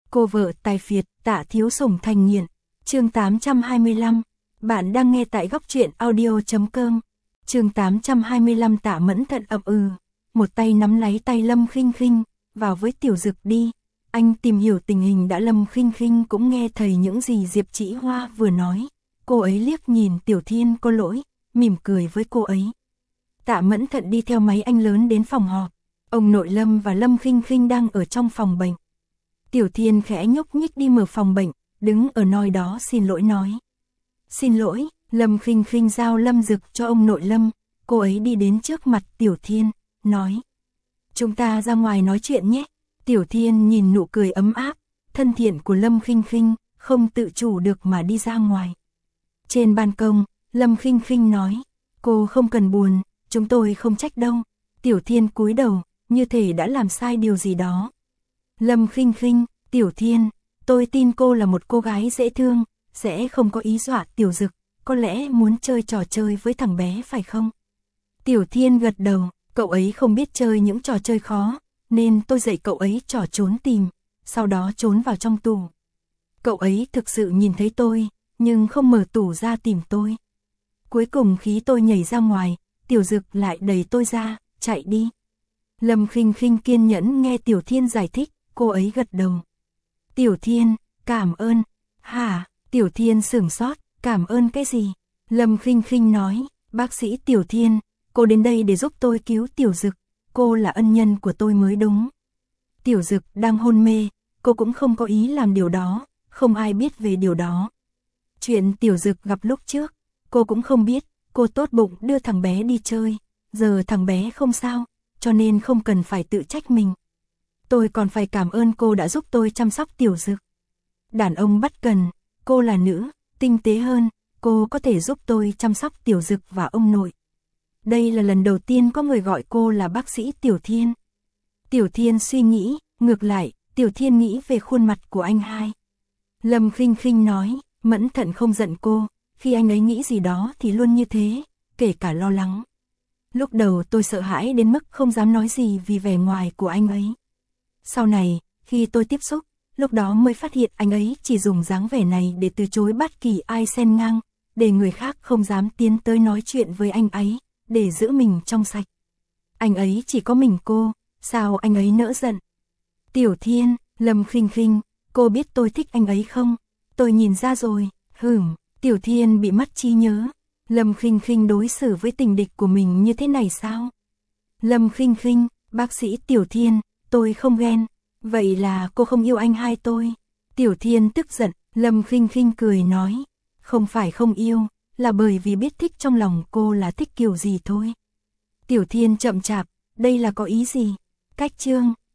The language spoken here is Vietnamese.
Cô vợ tài phiệt, Tạ Thiếu Sủng thành nghiện. Chương 825. Bạn đang nghe tại góc truyện audio.com. Chương 825 Tạ Mẫn Thận ậm một tay nắm lấy tay Lâm Khinh Khinh, vào với Tiểu Dực đi. Anh tìm hiểu tình hình đã. Lâm Khinh Khinh cũng nghe thầy những gì Diệp Chỉ Hoa vừa nói. Cô ấy liếc nhìn Tiểu Thiên có lỗi, mỉm cười với cô ấy. Tạ Mẫn Thận đi theo máy anh lớn đến phòng họp. Ông nội Lâm và Lâm Khinh Khinh đang ở trong phòng bệnh. Tiểu Thiên khẽ nhúc nhích đi mở phòng bệnh, đứng ở nơi đó xin lỗi nói. Xin lỗi, Lâm Khinh Khinh giao Lâm Dực cho ông nội Lâm. Cô ấy đi đến trước mặt Tiểu Thiên, nói. Chúng ta ra ngoài nói chuyện nhé. Tiểu Thiên nhìn nụ cười ấm áp, thân thiện của Lâm Khinh Khinh, không tự chủ được mà đi ra ngoài. Trên ban công, Lâm Khinh Khinh nói. Cô không cần buồn, chúng tôi không trách đâu. Tiểu Thiên cúi đầu, như thể đã làm sai điều gì đó. Lâm Khinh Khinh, Tiểu Thiên, tôi tin cô là một cô gái dễ thương, sẽ không có ý dọa Tiểu Dực, có lẽ muốn chơi trò chơi với thằng bé phải không? Tiểu Thiên gật đầu, cậu ấy không biết chơi những trò chơi khó, nên tôi dạy cậu ấy trò trốn tìm, sau đó trốn vào trong tủ. Cậu ấy thực sự nhìn thấy tôi, nhưng không mở tủ ra tìm tôi. Cuối cùng khi tôi nhảy ra ngoài, Tiểu Dực lại đẩy tôi ra, chạy đi. Lâm Khinh Khinh kiên nhẫn nghe Tiểu Thiên giải thích, cô ấy gật đầu. Tiểu Thiên, cảm ơn. Hả? Tiểu Thiên sửng sốt, cảm ơn cái gì? Lâm Khinh Khinh nói, bác sĩ Tiểu Thiên, cô đến đây để giúp tôi cứu Tiểu Dực, cô là ân nhân của tôi mới đúng. Tiểu Dực đang hôn mê, cô cũng không có ý làm điều đó, không ai biết về điều đó. Chuyện Tiểu Dực gặp lúc trước, cô cũng không biết, cô tốt bụng đưa thằng bé đi chơi, giờ thằng bé không sao, cho nên không cần phải tự trách mình. Tôi còn phải cảm ơn cô đã giúp tôi chăm sóc Tiểu Dực. Đàn ông bất cần, cô là nữ, tinh tế hơn, cô có thể giúp tôi chăm sóc Tiểu Dực và ông nội. Đây là lần đầu tiên có người gọi cô là bác sĩ Tiểu Thiên. Tiểu Thiên suy nghĩ, ngược lại, Tiểu Thiên nghĩ về khuôn mặt của anh hai. Lâm Khinh Khinh nói, Mẫn Thận không giận cô, khi anh ấy nghĩ gì đó thì luôn như thế, kể cả lo lắng. Lúc đầu tôi sợ hãi đến mức không dám nói gì vì vẻ ngoài của anh ấy. Sau này, khi tôi tiếp xúc, lúc đó mới phát hiện anh ấy chỉ dùng dáng vẻ này để từ chối bất kỳ ai xen ngang, để người khác không dám tiến tới nói chuyện với anh ấy, để giữ mình trong sạch. Anh ấy chỉ có mình cô, sao anh ấy nỡ giận? Tiểu Thiên, Lâm Khinh Khinh, cô biết tôi thích anh ấy không? Tôi nhìn ra rồi, Tiểu Thiên bị mất trí nhớ. Lâm Khinh Khinh đối xử với tình địch của mình như thế này sao? Lâm Khinh Khinh, bác sĩ Tiểu Thiên, tôi không ghen. Vậy là cô không yêu anh hai tôi. Tiểu Thiên tức giận, Lâm Khinh Khinh cười nói. Không phải không yêu, là bởi vì biết thích trong lòng cô là thích kiểu gì thôi. Tiểu Thiên chậm chạp, đây là có ý gì? Cách chương.